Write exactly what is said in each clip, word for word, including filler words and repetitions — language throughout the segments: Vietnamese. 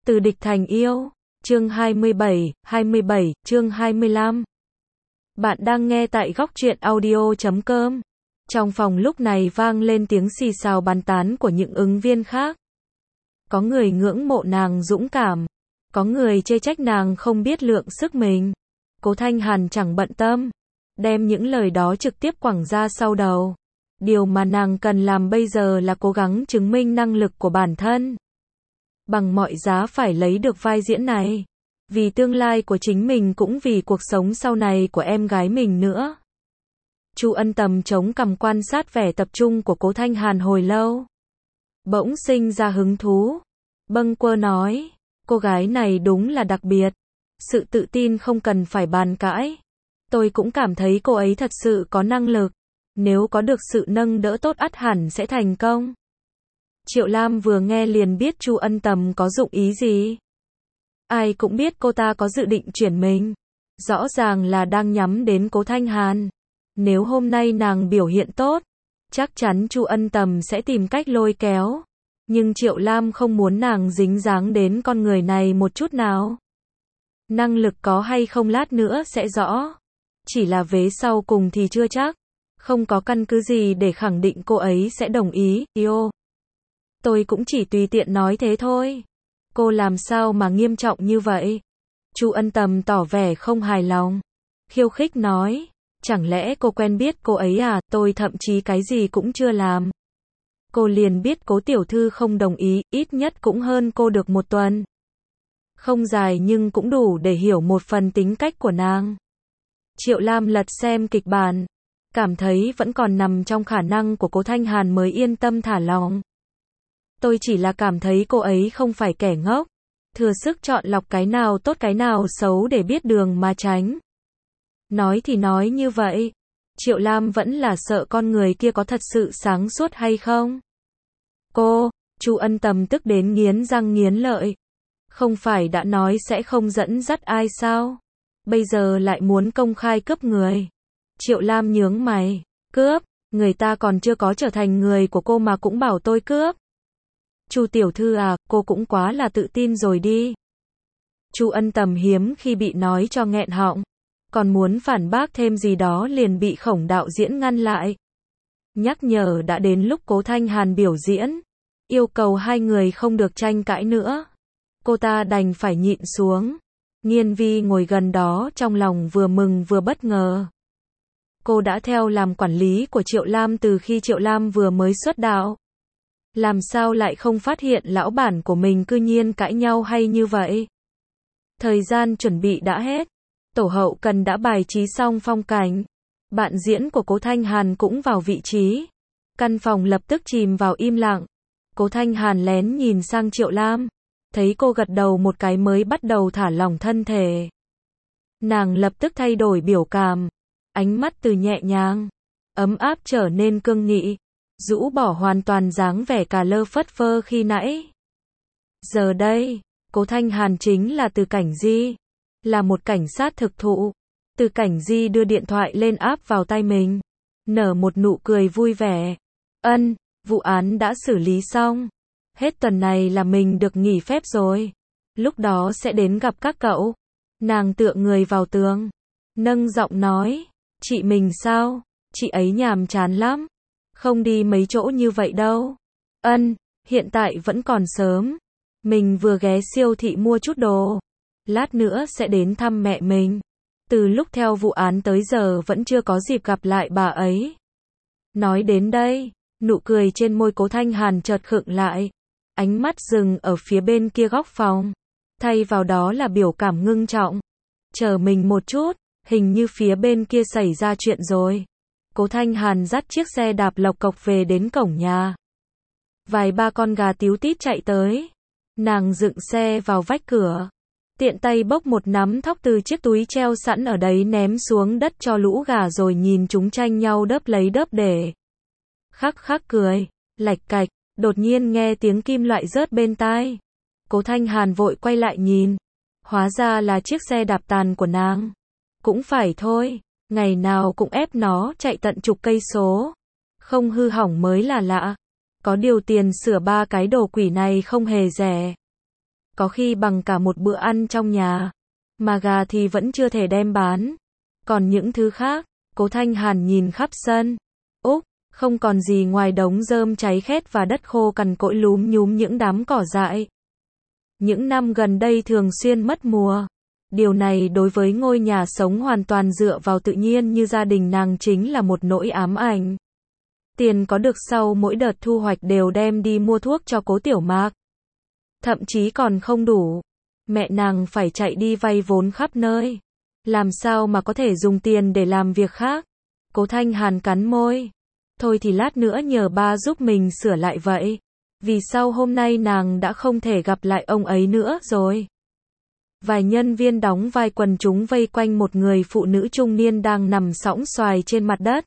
Từ địch thành yêu, chương hai mươi bảy, hai mươi bảy, chương hai mươi lăm. Bạn đang nghe tại góc truyện audio chấm com. Trong phòng lúc này vang lên tiếng xì xào bàn tán của những ứng viên khác. Có người ngưỡng mộ nàng dũng cảm, có người chê trách nàng không biết lượng sức mình. Cố Thanh Hàn chẳng bận tâm, đem những lời đó trực tiếp quẳng ra sau đầu. Điều mà nàng cần làm bây giờ là cố gắng chứng minh năng lực của bản thân. Bằng mọi giá phải lấy được vai diễn này. Vì tương lai của chính mình cũng vì cuộc sống sau này của em gái mình nữa. Chu Ân Tầm chống cằm quan sát vẻ tập trung của Cố Thanh Hàn hồi lâu. Bỗng sinh ra hứng thú. Bâng quơ nói, cô gái này đúng là đặc biệt. Sự tự tin không cần phải bàn cãi. Tôi cũng cảm thấy cô ấy thật sự có năng lực. Nếu có được sự nâng đỡ tốt ắt hẳn sẽ thành công. Triệu Lam vừa nghe liền biết Chu Ân Tầm có dụng ý gì. Ai cũng biết cô ta có dự định chuyển mình. Rõ ràng là đang nhắm đến Cố Thanh Hàn. Nếu hôm nay nàng biểu hiện tốt, chắc chắn Chu Ân Tầm sẽ tìm cách lôi kéo. Nhưng Triệu Lam không muốn nàng dính dáng đến con người này một chút nào. Năng lực có hay không lát nữa sẽ rõ. Chỉ là vế sau cùng thì chưa chắc. Không có căn cứ gì để khẳng định cô ấy sẽ đồng ý, yêu. Tôi cũng chỉ tùy tiện nói thế thôi. Cô làm sao mà nghiêm trọng như vậy? Chu Ân Tầm tỏ vẻ không hài lòng. Khiêu khích nói, chẳng lẽ cô quen biết cô ấy à? Tôi thậm chí cái gì cũng chưa làm. Cô liền biết Cố tiểu thư không đồng ý, ít nhất cũng hơn cô được một tuần. Không dài nhưng cũng đủ để hiểu một phần tính cách của nàng. Triệu Lam lật xem kịch bản, cảm thấy vẫn còn nằm trong khả năng của Cố Thanh Hàn mới yên tâm thả lòng. Tôi chỉ là cảm thấy cô ấy không phải kẻ ngốc, thừa sức chọn lọc cái nào tốt cái nào xấu để biết đường mà tránh. Nói thì nói như vậy, Triệu Lam vẫn là sợ con người kia có thật sự sáng suốt hay không. Cô, Chu Ân Tầm tức đến nghiến răng nghiến lợi. Không phải đã nói sẽ không dẫn dắt ai sao? Bây giờ lại muốn công khai cướp người. Triệu Lam nhướng mày, cướp, người ta còn chưa có trở thành người của cô mà cũng bảo tôi cướp. Chu tiểu thư à, cô cũng quá là tự tin rồi đi. Chu Ân Tầm hiếm khi bị nói cho nghẹn họng, còn muốn phản bác thêm gì đó liền bị Khổng đạo diễn ngăn lại. Nhắc nhở đã đến lúc Cố Thanh Hàn biểu diễn, yêu cầu hai người không được tranh cãi nữa. Cô ta đành phải nhịn xuống. Nghiên Vi ngồi gần đó trong lòng vừa mừng vừa bất ngờ. Cô đã theo làm quản lý của Triệu Lam từ khi Triệu Lam vừa mới xuất đạo. Làm sao lại không phát hiện lão bản của mình cư nhiên cãi nhau hay như vậy? Thời gian chuẩn bị đã hết. Tổ hậu cần đã bài trí xong phong cảnh. Bạn diễn của Cố Thanh Hàn cũng vào vị trí. Căn phòng lập tức chìm vào im lặng. Cố Thanh Hàn lén nhìn sang Triệu Lam. Thấy cô gật đầu một cái mới bắt đầu thả lỏng thân thể. Nàng lập tức thay đổi biểu cảm. Ánh mắt từ nhẹ nhàng, ấm áp trở nên cương nghị. Rũ bỏ hoàn toàn dáng vẻ cà lơ phất phơ khi nãy. Giờ đây, Cố Thanh Hàn chính là Từ Cảnh Di. Là một cảnh sát thực thụ. Từ Cảnh Di đưa điện thoại lên áp vào tay mình. Nở một nụ cười vui vẻ. Ân, vụ án đã xử lý xong. Hết tuần này là mình được nghỉ phép rồi. Lúc đó sẽ đến gặp các cậu. Nàng tựa người vào tường. Nâng giọng nói. Chị mình sao? Chị ấy nhàm chán lắm. Không đi mấy chỗ như vậy đâu. Ân, hiện tại vẫn còn sớm. Mình vừa ghé siêu thị mua chút đồ. Lát nữa sẽ đến thăm mẹ mình. Từ lúc theo vụ án tới giờ vẫn chưa có dịp gặp lại bà ấy. Nói đến đây, nụ cười trên môi Cố Thanh Hàn chợt khựng lại. Ánh mắt dừng ở phía bên kia góc phòng. Thay vào đó là biểu cảm ngưng trọng. Chờ mình một chút, hình như phía bên kia xảy ra chuyện rồi. Cố Thanh Hàn dắt chiếc xe đạp lộc cộc về đến cổng nhà. Vài ba con gà tíu tít chạy tới. Nàng dựng xe vào vách cửa. Tiện tay bốc một nắm thóc từ chiếc túi treo sẵn ở đấy ném xuống đất cho lũ gà rồi nhìn chúng tranh nhau đớp lấy đớp để. Khắc khắc cười, lạch cạch, đột nhiên nghe tiếng kim loại rớt bên tai. Cố Thanh Hàn vội quay lại nhìn. Hóa ra là chiếc xe đạp tàn của nàng. Cũng phải thôi. Ngày nào cũng ép nó chạy tận chục cây số. Không hư hỏng mới là lạ. Có điều tiền sửa ba cái đồ quỷ này không hề rẻ. có khi bằng cả một bữa ăn trong nhà. Mà gà thì vẫn chưa thể đem bán. Còn những thứ khác, Cố Thanh Hàn nhìn khắp sân. Úc, không còn gì ngoài đống rơm cháy khét và đất khô cằn cỗi lúm nhúm những đám cỏ dại. Những năm gần đây thường xuyên mất mùa. Điều này đối với ngôi nhà sống hoàn toàn dựa vào tự nhiên như gia đình nàng chính là một nỗi ám ảnh. Tiền có được sau mỗi đợt thu hoạch đều đem đi mua thuốc cho Cố Tiểu Mạc. Thậm chí còn không đủ. Mẹ nàng phải chạy đi vay vốn khắp nơi. Làm sao mà có thể dùng tiền để làm việc khác? Cố Thanh Hàn cắn môi. Thôi thì lát nữa nhờ ba giúp mình sửa lại vậy. Vì sao hôm nay nàng đã không thể gặp lại ông ấy nữa rồi? Vài nhân viên đóng vai quần chúng vây quanh một người phụ nữ trung niên đang nằm sõng soài trên mặt đất.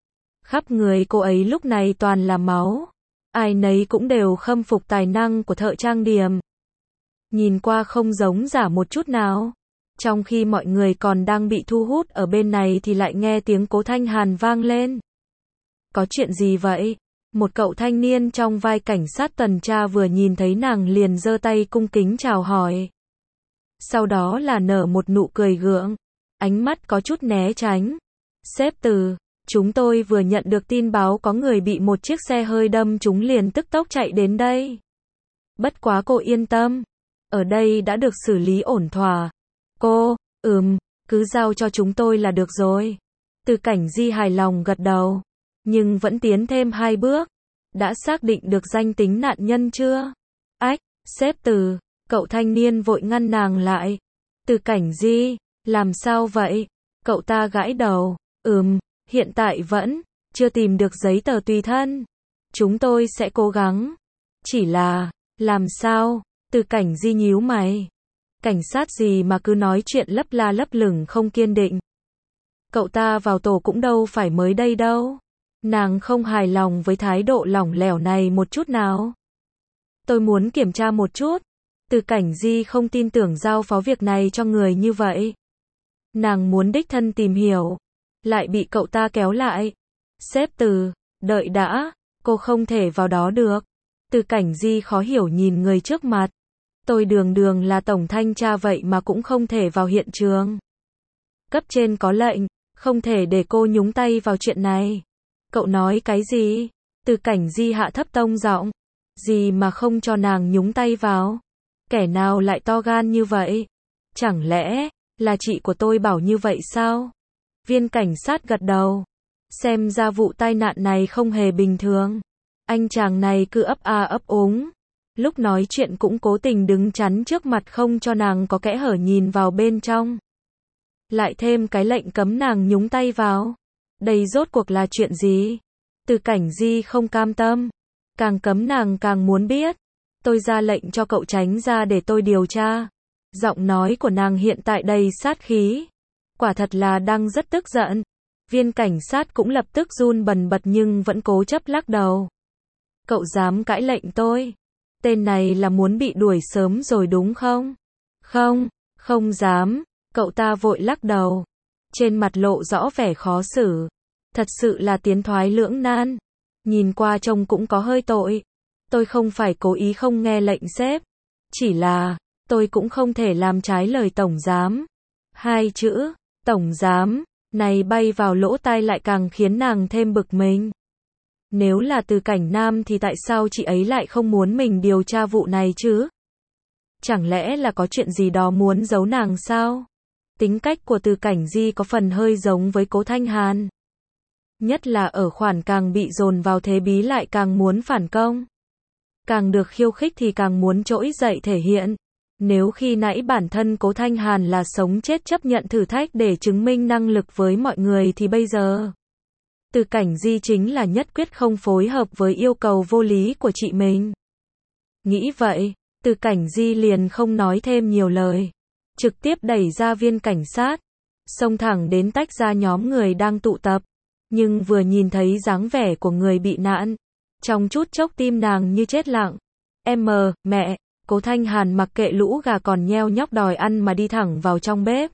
Khắp người cô ấy lúc này toàn là máu. Ai nấy cũng đều khâm phục tài năng của thợ trang điểm. Nhìn qua không giống giả một chút nào. Trong khi mọi người còn đang bị thu hút ở bên này thì lại nghe tiếng Cố Thanh Hàn vang lên. Có chuyện gì vậy? Một cậu thanh niên trong vai cảnh sát tuần tra vừa nhìn thấy nàng liền giơ tay cung kính chào hỏi. Sau đó là nở một nụ cười gượng. Ánh mắt có chút né tránh. Sếp Từ, chúng tôi vừa nhận được tin báo có người bị một chiếc xe hơi đâm chúng liền tức tốc chạy đến đây. Bất quá cô yên tâm. Ở đây đã được xử lý ổn thỏa. Cô, ừm, cứ giao cho chúng tôi là được rồi. Từ Cảnh Di hài lòng gật đầu. Nhưng vẫn tiến thêm hai bước. Đã xác định được danh tính nạn nhân chưa? Ách, sếp Từ, cậu thanh niên vội ngăn nàng lại. Từ Cảnh Di, làm sao vậy? Cậu ta gãi đầu. Ừm, hiện tại vẫn chưa tìm được giấy tờ tùy thân. Chúng tôi sẽ cố gắng. Chỉ là, làm sao? Từ Cảnh Di nhíu mày. Cảnh sát gì mà cứ nói chuyện lấp la lấp lửng không kiên định. Cậu ta vào tổ cũng đâu phải mới đây đâu. Nàng không hài lòng với thái độ lỏng lẻo này một chút nào. Tôi muốn kiểm tra một chút. Từ Cảnh Di không tin tưởng giao phó việc này cho người như vậy. Nàng muốn đích thân tìm hiểu. Lại bị cậu ta kéo lại. Sếp Từ, đợi đã, cô không thể vào đó được. Từ Cảnh Di khó hiểu nhìn người trước mặt. Tôi đường đường là tổng thanh tra vậy mà cũng không thể vào hiện trường. Cấp trên có lệnh, không thể để cô nhúng tay vào chuyện này. Cậu nói cái gì? Từ Cảnh Di hạ thấp tông giọng. Gì mà không cho nàng nhúng tay vào? Kẻ nào lại to gan như vậy? Chẳng lẽ là chị của tôi bảo như vậy sao? Viên cảnh sát gật đầu. Xem ra vụ tai nạn này không hề bình thường. Anh chàng này cứ ấp a ấp úng. Lúc nói chuyện cũng cố tình đứng chắn trước mặt không cho nàng có kẽ hở nhìn vào bên trong. Lại thêm cái lệnh cấm nàng nhúng tay vào. Đây rốt cuộc là chuyện gì? Từ Cảnh Di không cam tâm. Càng cấm nàng càng muốn biết. Tôi ra lệnh cho cậu tránh ra để tôi điều tra. Giọng nói của nàng hiện tại đầy sát khí. Quả thật là đang rất tức giận. Viên cảnh sát cũng lập tức run bần bật nhưng vẫn cố chấp lắc đầu. Cậu dám cãi lệnh tôi? Tên này là muốn bị đuổi sớm rồi đúng không? Không, không dám. Cậu ta vội lắc đầu. Trên mặt lộ rõ vẻ khó xử. Thật sự là tiến thoái lưỡng nan. Nhìn qua trông cũng có hơi tội. Tôi không phải cố ý không nghe lệnh sếp. Chỉ là, tôi cũng không thể làm trái lời tổng giám. Hai chữ, tổng giám, này bay vào lỗ tai lại càng khiến nàng thêm bực mình. Nếu là Từ Cảnh Nam thì tại sao chị ấy lại không muốn mình điều tra vụ này chứ? Chẳng lẽ là có chuyện gì đó muốn giấu nàng sao? Tính cách của Từ Cảnh Di có phần hơi giống với Cố Thanh Hàn. Nhất là ở khoản càng bị dồn vào thế bí lại càng muốn phản công. Càng được khiêu khích thì càng muốn trỗi dậy thể hiện. Nếu khi nãy bản thân Cố Thanh Hàn là sống chết chấp nhận thử thách để chứng minh năng lực với mọi người thì bây giờ Từ Cảnh Di chính là nhất quyết không phối hợp với yêu cầu vô lý của chị mình. Nghĩ vậy, Từ Cảnh Di liền không nói thêm nhiều lời. Trực tiếp đẩy ra viên cảnh sát. Xông thẳng đến tách ra nhóm người đang tụ tập. Nhưng vừa nhìn thấy dáng vẻ của người bị nạn. Trong chút chốc tim nàng như chết lặng. Em, mẹ, Cố Thanh Hàn mặc kệ lũ gà còn nheo nhóc đòi ăn mà đi thẳng vào trong bếp.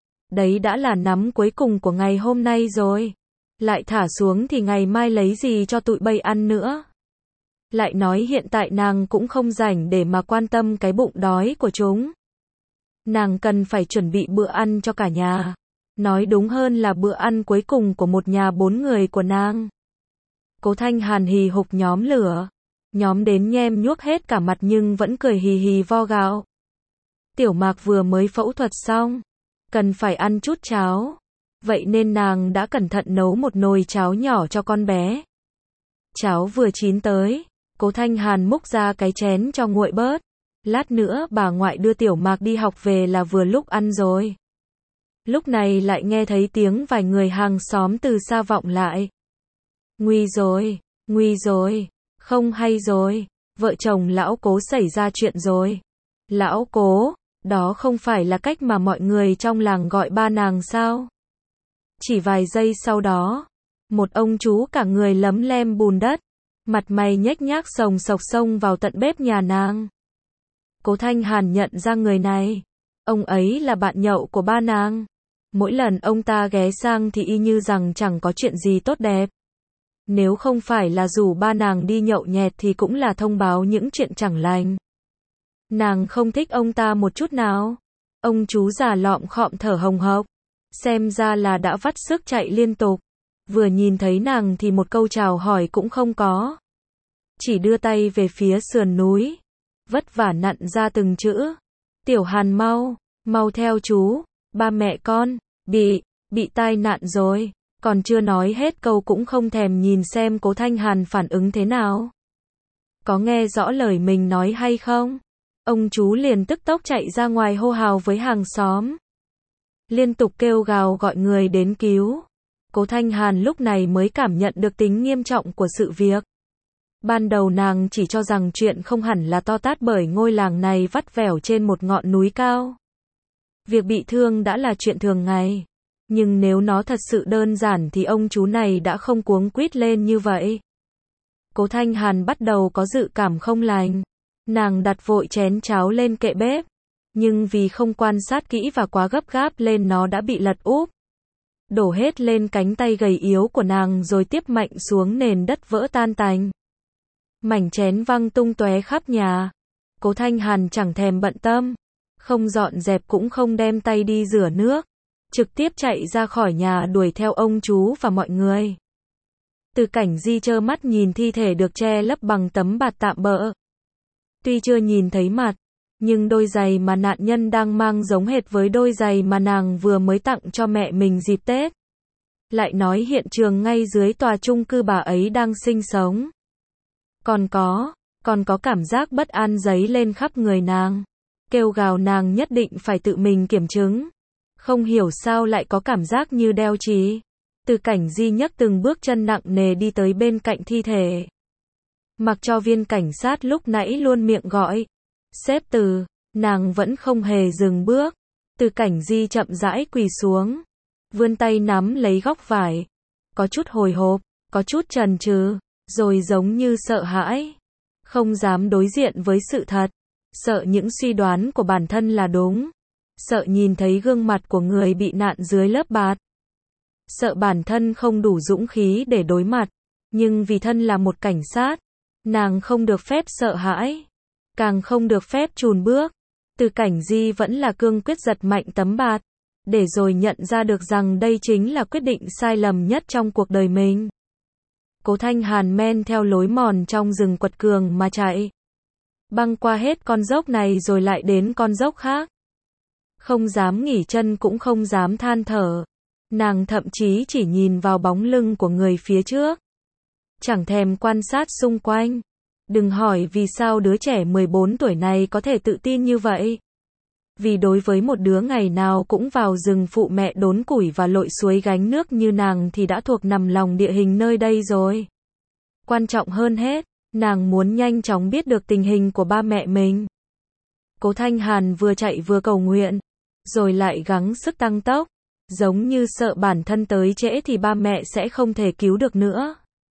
Đấy đã là nắm cuối cùng của ngày hôm nay rồi. Lại thả xuống thì ngày mai lấy gì cho tụi bay ăn nữa. lại nói hiện tại nàng cũng không rảnh để mà quan tâm cái bụng đói của chúng. Nàng cần phải chuẩn bị bữa ăn cho cả nhà. Nói đúng hơn là bữa ăn cuối cùng của một nhà bốn người của nàng. Cố Thanh Hàn hì hục nhóm lửa. Nhóm đến nhem nhuốc hết cả mặt nhưng vẫn cười hì hì vo gạo. Tiểu Mạc vừa mới phẫu thuật xong. Cần phải ăn chút cháo. Vậy nên nàng đã cẩn thận nấu một nồi cháo nhỏ cho con bé. Cháo vừa chín tới. Cố Thanh Hàn múc ra cái chén cho nguội bớt. Lát nữa bà ngoại đưa Tiểu Mạc đi học về là vừa lúc ăn rồi. Lúc này lại nghe thấy tiếng vài người hàng xóm từ xa vọng lại. Nguy rồi, nguy rồi, không hay rồi, vợ chồng lão Cố xảy ra chuyện rồi. Lão Cố, đó không phải là cách mà mọi người trong làng gọi ba nàng sao? Chỉ vài giây sau đó, một ông chú cả người lấm lem bùn đất, mặt mày nhếch nhác sồng sộc xông vào tận bếp nhà nàng. Cố Thanh Hàn nhận ra người này. Ông ấy là bạn nhậu của ba nàng. Mỗi lần ông ta ghé sang thì y như rằng chẳng có chuyện gì tốt đẹp. Nếu không phải là rủ ba nàng đi nhậu nhẹt thì cũng là thông báo những chuyện chẳng lành. Nàng không thích ông ta một chút nào. Ông chú già lọm khọm thở hồng hộc. Xem ra là đã vắt sức chạy liên tục. Vừa nhìn thấy nàng thì một câu chào hỏi cũng không có. Chỉ đưa tay về phía sườn núi. Vất vả nặn ra từng chữ. Tiểu Hàn mau, mau theo chú. Ba mẹ con, bị, bị tai nạn rồi. Còn chưa nói hết câu cũng không thèm nhìn xem Cố Thanh Hàn phản ứng thế nào. Có nghe rõ lời mình nói hay không? Ông chú liền tức tốc chạy ra ngoài hô hào với hàng xóm. Liên tục kêu gào gọi người đến cứu. Cố Thanh Hàn lúc này mới cảm nhận được tính nghiêm trọng của sự việc. Ban đầu nàng chỉ cho rằng chuyện không hẳn là to tát bởi ngôi làng này vắt vẻo trên một ngọn núi cao. Việc bị thương đã là chuyện thường ngày. Nhưng nếu nó thật sự đơn giản thì ông chú này đã không cuống quýt lên như vậy. Cố Thanh Hàn bắt đầu có dự cảm không lành. Nàng đặt vội chén cháo lên kệ bếp. Nhưng vì không quan sát kỹ và quá gấp gáp lên nó đã bị lật úp. Đổ hết lên cánh tay gầy yếu của nàng rồi tiếp mạnh xuống nền đất vỡ tan tành. Mảnh chén văng tung tóe khắp nhà. Cố Thanh Hàn chẳng thèm bận tâm. Không dọn dẹp cũng không đem tay đi rửa nước. Trực tiếp chạy ra khỏi nhà đuổi theo ông chú và mọi người. Từ Cảnh Di trơ mắt nhìn thi thể được che lấp bằng tấm bạt tạm bợ. Tuy chưa nhìn thấy mặt, nhưng đôi giày mà nạn nhân đang mang giống hệt với đôi giày mà nàng vừa mới tặng cho mẹ mình dịp Tết. Lại nói hiện trường ngay dưới tòa chung cư bà ấy đang sinh sống. Còn có, còn có cảm giác bất an dấy lên khắp người nàng. Kêu gào nàng nhất định phải tự mình kiểm chứng. Không hiểu sao lại có cảm giác như đeo chì. Từ Cảnh Di nhấc từng bước chân nặng nề đi tới bên cạnh thi thể. Mặc cho viên cảnh sát lúc nãy luôn miệng gọi. Xếp Từ, nàng vẫn không hề dừng bước. Từ Cảnh Di chậm rãi quỳ xuống. Vươn tay nắm lấy góc vải. Có chút hồi hộp, có chút chần chừ, rồi giống như sợ hãi. Không dám đối diện với sự thật. Sợ những suy đoán của bản thân là đúng. Sợ nhìn thấy gương mặt của người bị nạn dưới lớp bạt. Sợ bản thân không đủ dũng khí để đối mặt. Nhưng vì thân là một cảnh sát, nàng không được phép sợ hãi. Càng không được phép chùn bước. Từ Cảnh Di vẫn là cương quyết giật mạnh tấm bạt. Để rồi nhận ra được rằng đây chính là quyết định sai lầm nhất trong cuộc đời mình. Cố Thanh Hàn men theo lối mòn trong rừng quật cường mà chạy. Băng qua hết con dốc này rồi lại đến con dốc khác. Không dám nghỉ chân cũng không dám than thở. Nàng thậm chí chỉ nhìn vào bóng lưng của người phía trước. Chẳng thèm quan sát xung quanh. Đừng hỏi vì sao đứa trẻ mười bốn tuổi này có thể tự tin như vậy. Vì đối với một đứa ngày nào cũng vào rừng phụ mẹ đốn củi và lội suối gánh nước như nàng thì đã thuộc nằm lòng địa hình nơi đây rồi. Quan trọng hơn hết, nàng muốn nhanh chóng biết được tình hình của ba mẹ mình. Cố Thanh Hàn vừa chạy vừa cầu nguyện, rồi lại gắng sức tăng tốc, giống như sợ bản thân tới trễ thì ba mẹ sẽ không thể cứu được nữa.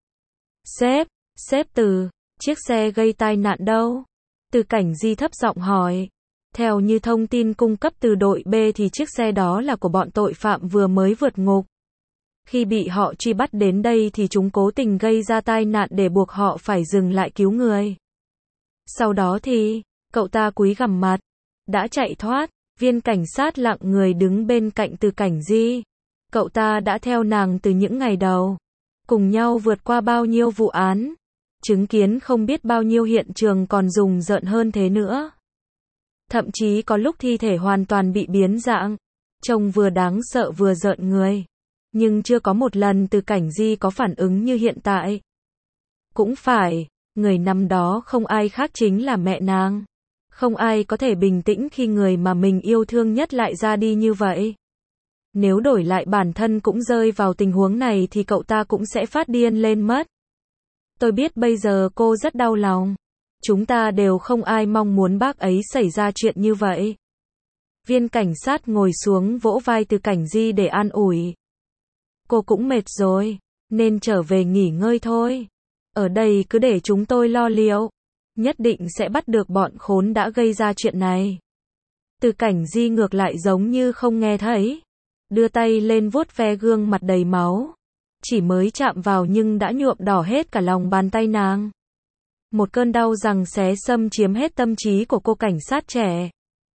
Sếp, sếp Từ, chiếc xe gây tai nạn đâu? Từ Cảnh Di thấp giọng hỏi. Theo như thông tin cung cấp từ đội B thì chiếc xe đó là của bọn tội phạm vừa mới vượt ngục. Khi bị họ truy bắt đến đây thì chúng cố tình gây ra tai nạn để buộc họ phải dừng lại cứu người. Sau đó thì, cậu ta cúi gằm mặt, đã chạy thoát. Viên cảnh sát lặng người đứng bên cạnh Từ Cảnh Di. Cậu ta đã theo nàng từ những ngày đầu, cùng nhau vượt qua bao nhiêu vụ án, chứng kiến không biết bao nhiêu hiện trường còn rùng rợn hơn thế nữa. Thậm chí có lúc thi thể hoàn toàn bị biến dạng, trông vừa đáng sợ vừa rợn người. Nhưng chưa có một lần Từ Cảnh Di có phản ứng như hiện tại. Cũng phải, người năm đó không ai khác chính là mẹ nàng. Không ai có thể bình tĩnh khi người mà mình yêu thương nhất lại ra đi như vậy. Nếu đổi lại bản thân cũng rơi vào tình huống này thì cậu ta cũng sẽ phát điên lên mất. Tôi biết bây giờ cô rất đau lòng. Chúng ta đều không ai mong muốn bác ấy xảy ra chuyện như vậy. Viên cảnh sát ngồi xuống vỗ vai Từ Cảnh Di để an ủi. Cô cũng mệt rồi, nên trở về nghỉ ngơi thôi. Ở đây cứ để chúng tôi lo liệu. Nhất định sẽ bắt được bọn khốn đã gây ra chuyện này. Từ Cảnh Di ngược lại giống như không nghe thấy. Đưa tay lên vuốt ve gương mặt đầy máu. Chỉ mới chạm vào nhưng đã nhuộm đỏ hết cả lòng bàn tay nàng. Một cơn đau giằng xé xâm chiếm hết tâm trí của cô cảnh sát trẻ.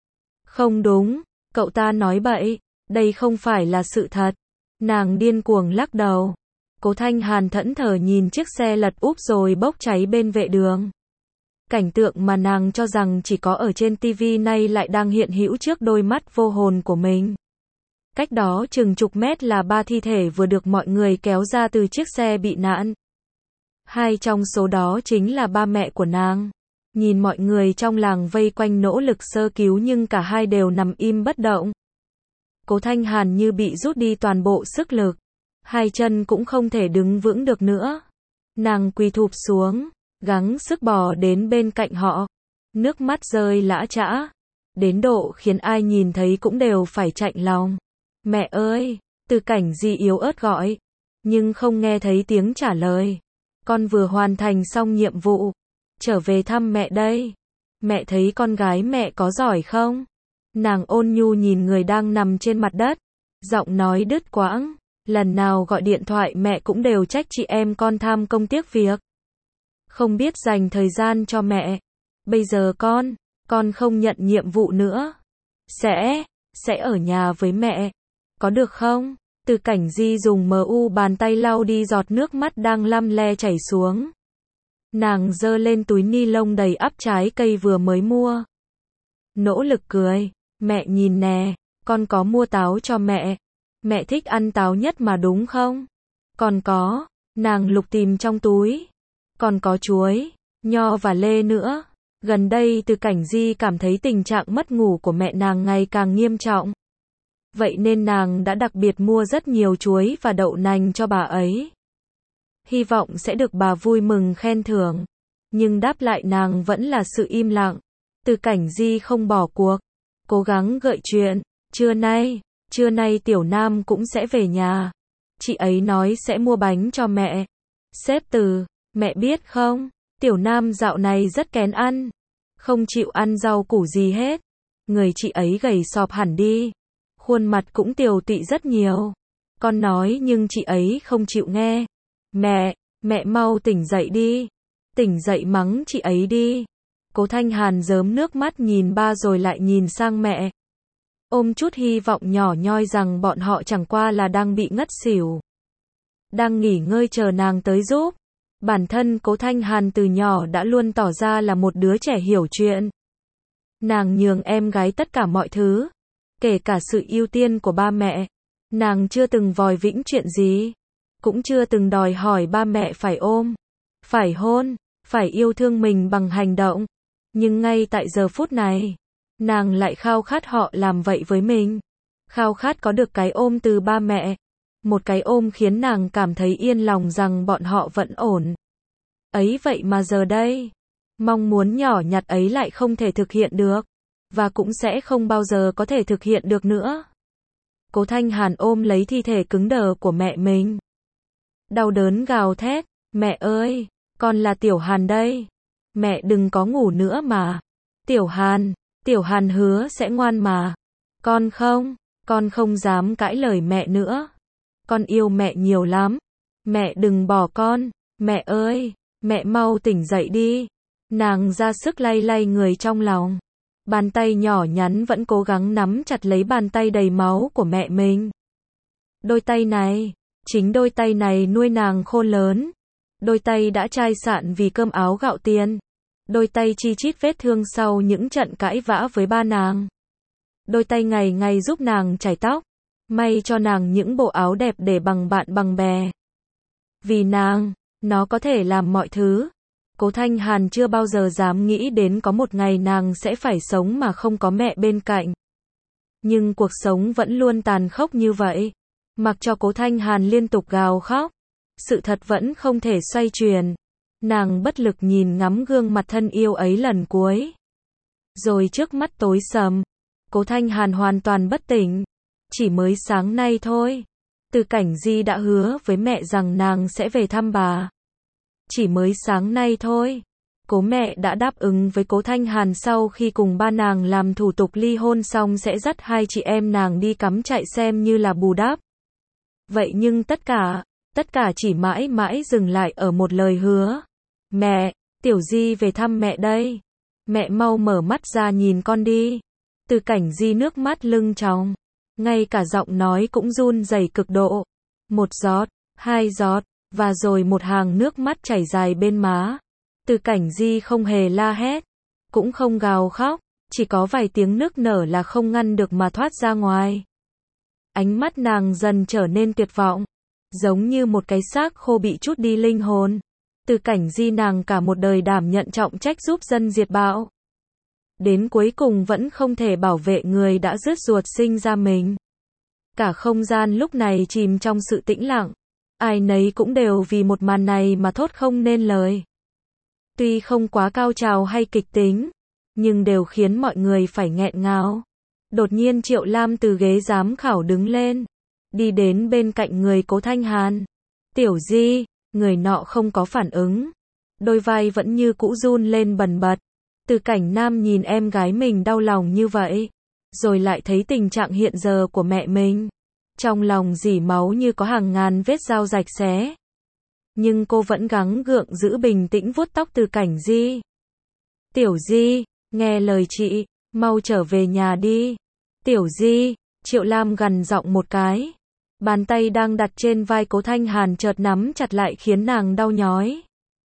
Không đúng, cậu ta nói bậy, đây không phải là sự thật. Nàng điên cuồng lắc đầu. Cố Thanh Hàn thẫn thờ nhìn chiếc xe lật úp rồi bốc cháy bên vệ đường. Cảnh tượng mà nàng cho rằng chỉ có ở trên ti vi nay lại đang hiện hữu trước đôi mắt vô hồn của mình. Cách đó chừng chục mét là ba thi thể vừa được mọi người kéo ra từ chiếc xe bị nạn. Hai trong số đó chính là ba mẹ của nàng. Nhìn mọi người trong làng vây quanh nỗ lực sơ cứu nhưng cả hai đều nằm im bất động. Cố Thanh Hàn như bị rút đi toàn bộ sức lực. Hai chân cũng không thể đứng vững được nữa. Nàng quỳ thụp xuống, gắng sức bò đến bên cạnh họ. Nước mắt rơi lã chã. Đến độ khiến ai nhìn thấy cũng đều phải chạnh lòng. Mẹ ơi! Từ Cảnh Di yếu ớt gọi. Nhưng không nghe thấy tiếng trả lời. Con vừa hoàn thành xong nhiệm vụ. Trở về thăm mẹ đây. Mẹ thấy con gái mẹ có giỏi không? Nàng ôn nhu nhìn người đang nằm trên mặt đất. Giọng nói đứt quãng. Lần nào gọi điện thoại mẹ cũng đều trách chị em con tham công tiếc việc. Không biết dành thời gian cho mẹ. Bây giờ con, con không nhận nhiệm vụ nữa. Sẽ, sẽ ở nhà với mẹ. Có được không? Từ Cảnh Di dùng mờ u bàn tay lau đi giọt nước mắt đang lăm le chảy xuống. Nàng giơ lên túi ni lông đầy ắp trái cây vừa mới mua. Nỗ lực cười. Mẹ nhìn nè, con có mua táo cho mẹ. Mẹ thích ăn táo nhất mà đúng không? Còn có, nàng lục tìm trong túi. Còn có chuối, nho và lê nữa. Gần đây Từ Cảnh Di cảm thấy tình trạng mất ngủ của mẹ nàng ngày càng nghiêm trọng. Vậy nên nàng đã đặc biệt mua rất nhiều chuối và đậu nành cho bà ấy. Hy vọng sẽ được bà vui mừng khen thưởng. Nhưng đáp lại nàng vẫn là sự im lặng. Từ Cảnh Di không bỏ cuộc. Cố gắng gợi chuyện. Trưa nay, trưa nay Tiểu Nam cũng sẽ về nhà. Chị ấy nói sẽ mua bánh cho mẹ. Sếp Từ, mẹ biết không? Tiểu Nam dạo này rất kén ăn. Không chịu ăn rau củ gì hết. Người chị ấy gầy sọp hẳn đi. Khuôn mặt cũng tiều tụy rất nhiều. Con nói nhưng chị ấy không chịu nghe. Mẹ, mẹ mau tỉnh dậy đi. Tỉnh dậy mắng chị ấy đi. Cố Thanh Hàn rớm nước mắt nhìn ba rồi lại nhìn sang mẹ. Ôm chút hy vọng nhỏ nhoi rằng bọn họ chẳng qua là đang bị ngất xỉu. Đang nghỉ ngơi chờ nàng tới giúp. Bản thân Cố Thanh Hàn từ nhỏ đã luôn tỏ ra là một đứa trẻ hiểu chuyện. Nàng nhường em gái tất cả mọi thứ. Kể cả sự ưu tiên của ba mẹ. Nàng chưa từng vòi vĩnh chuyện gì. Cũng chưa từng đòi hỏi ba mẹ phải ôm. Phải hôn. Phải yêu thương mình bằng hành động. Nhưng ngay tại giờ phút này, nàng lại khao khát họ làm vậy với mình. Khao khát có được cái ôm từ ba mẹ. Một cái ôm khiến nàng cảm thấy yên lòng rằng bọn họ vẫn ổn. Ấy vậy mà giờ đây, mong muốn nhỏ nhặt ấy lại không thể thực hiện được. Và cũng sẽ không bao giờ có thể thực hiện được nữa. Cố Thanh Hàn ôm lấy thi thể cứng đờ của mẹ mình. Đau đớn gào thét. Mẹ ơi, con là Tiểu Hàn đây. Mẹ đừng có ngủ nữa mà. Tiểu Hàn, Tiểu Hàn hứa sẽ ngoan mà. Con không, con không dám cãi lời mẹ nữa. con yêu mẹ nhiều lắm. Mẹ đừng bỏ con. Mẹ ơi, mẹ mau tỉnh dậy đi. Nàng ra sức lay lay người trong lòng. Bàn tay nhỏ nhắn vẫn cố gắng nắm chặt lấy bàn tay đầy máu của mẹ mình. Đôi tay này, chính đôi tay này nuôi nàng khôn lớn. Đôi tay đã chai sạn vì cơm áo gạo tiền. Đôi tay chi chít vết thương sau những trận cãi vã với ba nàng. Đôi tay ngày ngày giúp nàng chải tóc, may cho nàng những bộ áo đẹp để bằng bạn bằng bè. Vì nàng, nó có thể làm mọi thứ. Cố Thanh Hàn chưa bao giờ dám nghĩ đến có một ngày nàng sẽ phải sống mà không có mẹ bên cạnh. Nhưng cuộc sống vẫn luôn tàn khốc như vậy. Mặc cho Cố Thanh Hàn liên tục gào khóc, sự thật vẫn không thể xoay chuyển. Nàng bất lực nhìn ngắm gương mặt thân yêu ấy lần cuối. Rồi trước mắt tối sầm, Cố Thanh Hàn hoàn toàn bất tỉnh. Chỉ mới sáng nay thôi, Từ Cảnh Di đã hứa với mẹ rằng nàng sẽ về thăm bà. Chỉ mới sáng nay thôi, Cố mẹ đã đáp ứng với Cố Thanh Hàn sau khi cùng ba nàng làm thủ tục ly hôn xong sẽ dắt hai chị em nàng đi cắm trại xem như là bù đắp. Vậy nhưng tất cả, tất cả chỉ mãi mãi dừng lại ở một lời hứa. Mẹ, Tiểu Di về thăm mẹ đây. Mẹ mau mở mắt ra nhìn con đi. Từ Cảnh Di nước mắt lưng tròng, ngay cả giọng nói cũng run rẩy cực độ. Một giọt, hai giọt, và rồi một hàng nước mắt chảy dài bên má. Từ Cảnh Di không hề la hét, cũng không gào khóc, chỉ có vài tiếng nức nở là không ngăn được mà thoát ra ngoài. Ánh mắt nàng dần trở nên tuyệt vọng, giống như một cái xác khô bị trút đi linh hồn. Từ Cảnh Di nàng cả một đời đảm nhận trọng trách giúp dân diệt bạo. Đến cuối cùng vẫn không thể bảo vệ người đã rứt ruột sinh ra mình. Cả không gian lúc này chìm trong sự tĩnh lặng. Ai nấy cũng đều vì một màn này mà thốt không nên lời. Tuy không quá cao trào hay kịch tính, nhưng đều khiến mọi người phải nghẹn ngào. Đột nhiên Triệu Lam từ ghế giám khảo đứng lên, đi đến bên cạnh người Cố Thanh Hàn. Tiểu Di, người nọ không có phản ứng. Đôi vai vẫn như cũ run lên bần bật. Từ Cảnh Nam nhìn em gái mình đau lòng như vậy, rồi lại thấy tình trạng hiện giờ của mẹ mình. Trong lòng rỉ máu như có hàng ngàn vết dao rạch xé. Nhưng cô vẫn gắng gượng giữ bình tĩnh vuốt tóc Từ Cảnh Di. Tiểu Di, nghe lời chị, mau trở về nhà đi. Tiểu Di, Triệu Lam gằn giọng một cái. Bàn tay đang đặt trên vai Cố Thanh Hàn chợt nắm chặt lại khiến nàng đau nhói.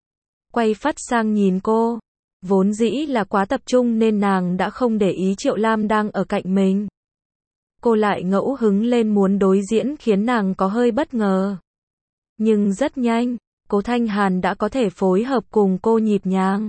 Quay phát sang nhìn cô. Vốn dĩ là quá tập trung nên nàng đã không để ý Triệu Lam đang ở cạnh mình. Cô lại ngẫu hứng lên muốn đối diễn khiến nàng có hơi bất ngờ. Nhưng rất nhanh, Cố Thanh Hàn đã có thể phối hợp cùng cô nhịp nhàng.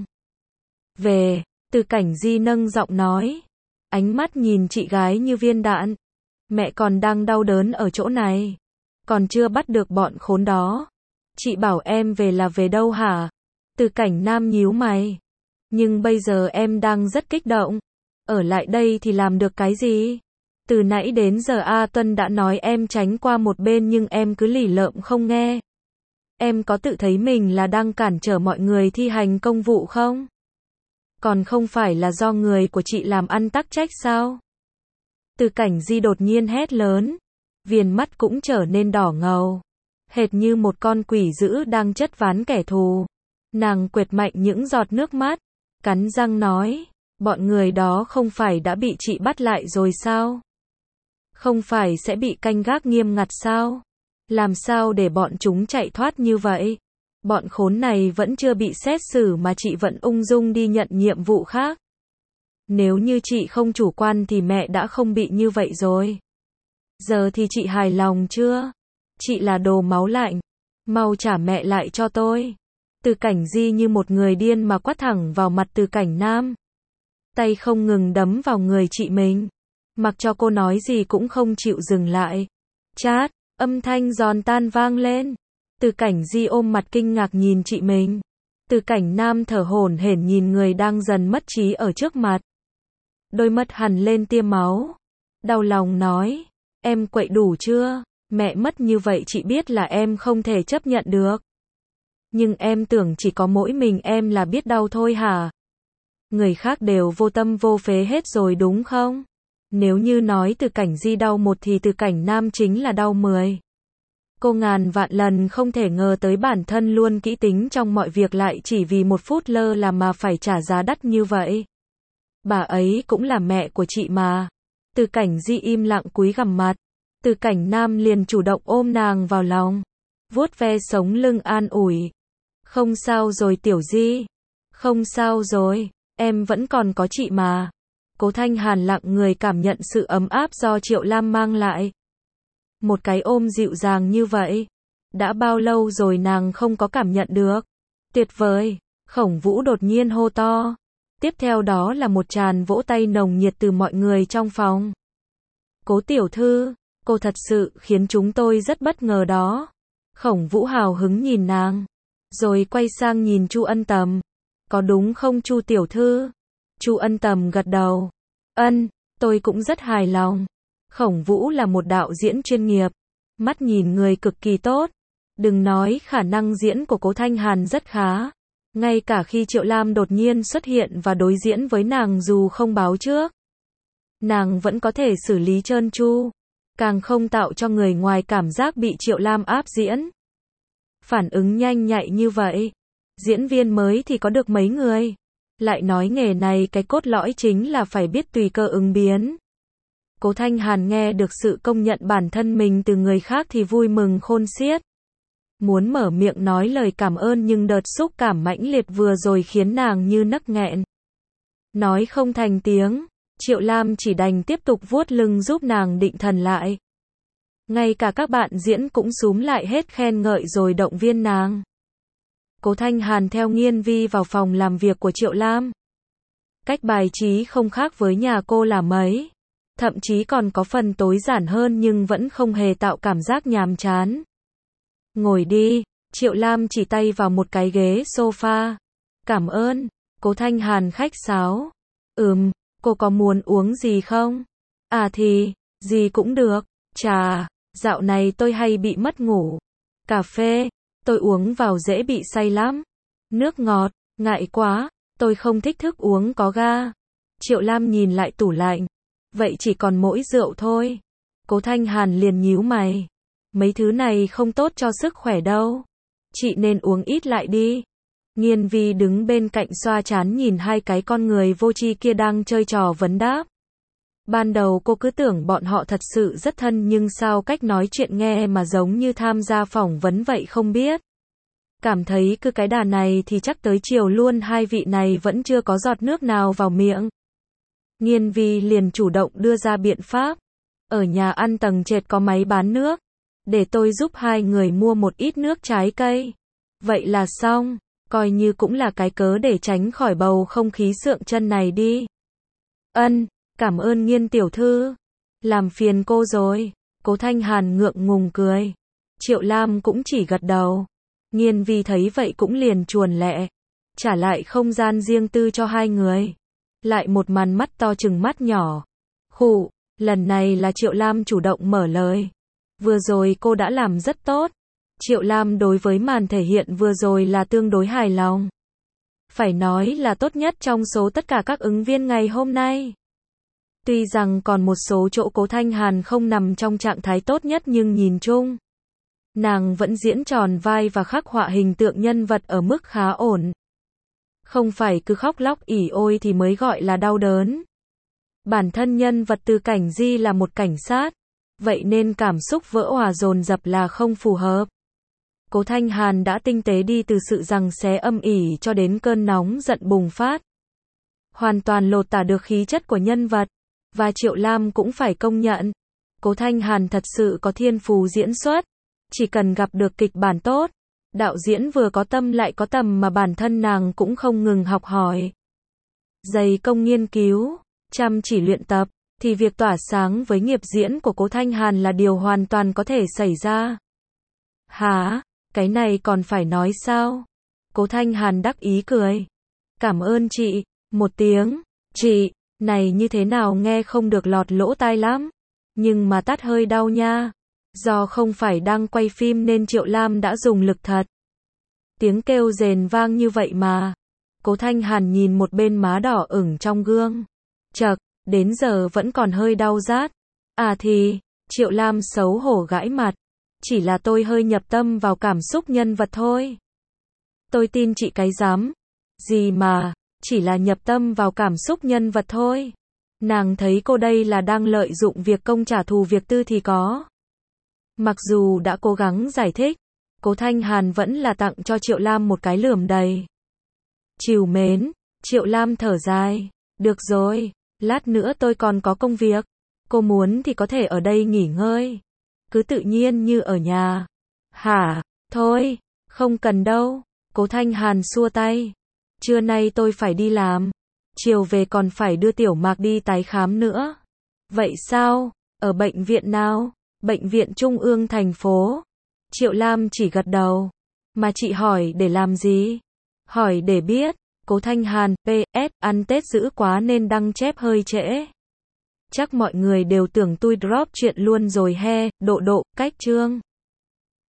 Về, Từ Cảnh Di nâng giọng nói. Ánh mắt nhìn chị gái như viên đạn. Mẹ còn đang đau đớn ở chỗ này. Còn chưa bắt được bọn khốn đó. Chị bảo em về là về đâu hả? Từ Cảnh Nam nhíu mày. Nhưng bây giờ em đang rất kích động. Ở lại đây thì làm được cái gì? Từ nãy đến giờ A Tuân đã nói em tránh qua một bên nhưng em cứ lì lợm không nghe. Em có tự thấy mình là đang cản trở mọi người thi hành công vụ không? Còn không phải là do người của chị làm ăn tắc trách sao? Từ Cảnh Di đột nhiên hét lớn. Viền mắt cũng trở nên đỏ ngầu. Hệt như một con quỷ dữ đang chất ván kẻ thù. Nàng quệt mạnh những giọt nước mắt. Cắn răng nói. Bọn người đó không phải đã bị chị bắt lại rồi sao? Không phải sẽ bị canh gác nghiêm ngặt sao? Làm sao để bọn chúng chạy thoát như vậy? Bọn khốn này vẫn chưa bị xét xử mà chị vẫn ung dung đi nhận nhiệm vụ khác. Nếu như chị không chủ quan thì mẹ đã không bị như vậy rồi. Giờ thì chị hài lòng chưa? Chị là đồ máu lạnh. Mau trả mẹ lại cho tôi. Từ Cảnh Di như một người điên mà quát thẳng vào mặt Từ Cảnh Nam. Tay không ngừng đấm vào người chị mình. Mặc cho cô nói gì cũng không chịu dừng lại. Chát, âm thanh giòn tan vang lên. Từ Cảnh Di ôm mặt kinh ngạc nhìn chị mình. Từ Cảnh Nam thở hổn hển nhìn người đang dần mất trí ở trước mặt. Đôi mắt hằn lên tia máu. Đau lòng nói. Em quậy đủ chưa? Mẹ mất như vậy chị biết là em không thể chấp nhận được. Nhưng em tưởng chỉ có mỗi mình em là biết đau thôi hả? Người khác đều vô tâm vô phế hết rồi đúng không? Nếu như nói Từ Cảnh Di đau một thì Từ Cảnh Nam chính là đau mười. Cô ngàn vạn lần không thể ngờ tới bản thân luôn kỹ tính trong mọi việc lại chỉ vì một phút lơ là mà phải trả giá đắt như vậy. Bà ấy cũng là mẹ của chị mà. Từ Cảnh Di im lặng cúi gằm mặt. Từ Cảnh Nam liền chủ động ôm nàng vào lòng. Vuốt ve sống lưng an ủi. Không sao rồi Tiểu Di. Không sao rồi, em vẫn còn có chị mà. Cố Thanh Hàn lặng người cảm nhận sự ấm áp do Triệu Lam mang lại. Một cái ôm dịu dàng như vậy. Đã bao lâu rồi nàng không có cảm nhận được. Tuyệt vời, Khổng Vũ đột nhiên hô to. Tiếp theo đó là một tràng vỗ tay nồng nhiệt từ mọi người trong phòng. Cố tiểu thư, cô thật sự khiến chúng tôi rất bất ngờ đó. Khổng Vũ hào hứng nhìn nàng. Rồi quay sang nhìn Chu Ân Tầm. Có đúng không Chu tiểu thư? Chu Ân Tầm gật đầu. Ân, tôi cũng rất hài lòng. Khổng Vũ là một đạo diễn chuyên nghiệp. Mắt nhìn người cực kỳ tốt. Đừng nói khả năng diễn của Cố Thanh Hàn rất khá. Ngay cả khi Triệu Lam đột nhiên xuất hiện và đối diễn với nàng dù không báo trước. Nàng vẫn có thể xử lý trơn tru. Càng không tạo cho người ngoài cảm giác bị Triệu Lam áp diễn. Phản ứng nhanh nhạy như vậy. Diễn viên mới thì có được mấy người. Lại nói nghề này cái cốt lõi chính là phải biết tùy cơ ứng biến. Cố Thanh Hàn nghe được sự công nhận bản thân mình từ người khác thì vui mừng khôn xiết. Muốn mở miệng nói lời cảm ơn nhưng đợt xúc cảm mãnh liệt vừa rồi khiến nàng như nấc nghẹn. Nói không thành tiếng, Triệu Lam chỉ đành tiếp tục vuốt lưng giúp nàng định thần lại. Ngay cả các bạn diễn cũng xúm lại hết khen ngợi rồi động viên nàng. Cố Thanh Hàn theo Nghiên Vi vào phòng làm việc của Triệu Lam. Cách bài trí không khác với nhà cô là mấy. Thậm chí còn có phần tối giản hơn nhưng vẫn không hề tạo cảm giác nhàm chán. Ngồi đi, Triệu Lam chỉ tay vào một cái ghế sofa. Cảm ơn, Cố Thanh Hàn khách sáo. Ừm, cô có muốn uống gì không? À thì, gì cũng được. Trà, dạo này tôi hay bị mất ngủ. Cà phê, tôi uống vào dễ bị say lắm. Nước ngọt, ngại quá, tôi không thích thức uống có ga. Triệu Lam nhìn lại tủ lạnh. Vậy chỉ còn mỗi rượu thôi. Cố Thanh Hàn liền nhíu mày. Mấy thứ này không tốt cho sức khỏe đâu. Chị nên uống ít lại đi. Nghiên Vi đứng bên cạnh xoa trán nhìn hai cái con người vô tri kia đang chơi trò vấn đáp. Ban đầu cô cứ tưởng bọn họ thật sự rất thân nhưng sao cách nói chuyện nghe mà giống như tham gia phỏng vấn vậy không biết. Cảm thấy cứ cái đà này thì chắc tới chiều luôn hai vị này vẫn chưa có giọt nước nào vào miệng. Nghiên Vi liền chủ động đưa ra biện pháp. Ở nhà ăn tầng trệt có máy bán nước. Để tôi giúp hai người mua một ít nước trái cây. Vậy là xong, coi như cũng là cái cớ để tránh khỏi bầu không khí sượng chân này đi. Ân, cảm ơn Nghiên tiểu thư. Làm phiền cô rồi. Cố Thanh Hàn ngượng ngùng cười. Triệu Lam cũng chỉ gật đầu. Nghiên Vi thấy vậy cũng liền chuồn lẹ. Trả lại không gian riêng tư cho hai người. Lại một màn mắt to chừng mắt nhỏ. Khụ, lần này là Triệu Lam chủ động mở lời. Vừa rồi cô đã làm rất tốt. Triệu Lam đối với màn thể hiện vừa rồi là tương đối hài lòng. Phải nói là tốt nhất trong số tất cả các ứng viên ngày hôm nay. Tuy rằng còn một số chỗ Cố Thanh Hàn không nằm trong trạng thái tốt nhất nhưng nhìn chung, nàng vẫn diễn tròn vai và khắc họa hình tượng nhân vật ở mức khá ổn. Không phải cứ khóc lóc ỉ ôi thì mới gọi là đau đớn. Bản thân nhân vật Từ Cảnh Di là một cảnh sát. Vậy nên cảm xúc vỡ òa dồn dập là không phù hợp. Cố Thanh Hàn đã tinh tế đi từ sự giằng xé âm ỉ cho đến cơn nóng giận bùng phát. Hoàn toàn lột tả được khí chất của nhân vật. Và Triệu Lam cũng phải công nhận. Cố Thanh Hàn thật sự có thiên phú diễn xuất. Chỉ cần gặp được kịch bản tốt. Đạo diễn vừa có tâm lại có tầm mà bản thân nàng cũng không ngừng học hỏi. Dày công nghiên cứu, chăm chỉ luyện tập. Thì việc tỏa sáng với nghiệp diễn của Cố Thanh Hàn là điều hoàn toàn có thể xảy ra. Hả? Cái này còn phải nói sao? Cố Thanh Hàn đắc ý cười. Cảm ơn chị. Một tiếng. Chị, này như thế nào nghe không được lọt lỗ tai lắm. Nhưng mà tát hơi đau nha. Do không phải đang quay phim nên Triệu Lam đã dùng lực thật. Tiếng kêu rền vang như vậy mà. Cố Thanh Hàn nhìn một bên má đỏ ửng trong gương. Chậc. Đến giờ vẫn còn hơi đau rát. À thì, Triệu Lam xấu hổ gãi mặt. Chỉ là tôi hơi nhập tâm vào cảm xúc nhân vật thôi. Tôi tin chị cái rắm. Gì mà, chỉ là nhập tâm vào cảm xúc nhân vật thôi. Nàng thấy cô đây là đang lợi dụng việc công trả thù việc tư thì có. Mặc dù đã cố gắng giải thích, Cố Thanh Hàn vẫn là tặng cho Triệu Lam một cái lườm đầy trìu mến. Triệu Lam thở dài. Được rồi, lát nữa tôi còn có công việc. Cô muốn thì có thể ở đây nghỉ ngơi. Cứ tự nhiên như ở nhà. Hả? Thôi, không cần đâu. Cố Thanh Hàn xua tay. Trưa nay tôi phải đi làm. Chiều về còn phải đưa Tiểu Mạc đi tái khám nữa. Vậy sao? Ở bệnh viện nào? Bệnh viện Trung ương thành phố. Triệu Lam chỉ gật đầu. Mà chị hỏi để làm gì? Hỏi để biết. Cố Thanh Hàn, pê ét, ăn Tết dữ quá nên đăng chép hơi trễ. Chắc mọi người đều tưởng tôi drop chuyện luôn rồi he, độ độ, cách chương.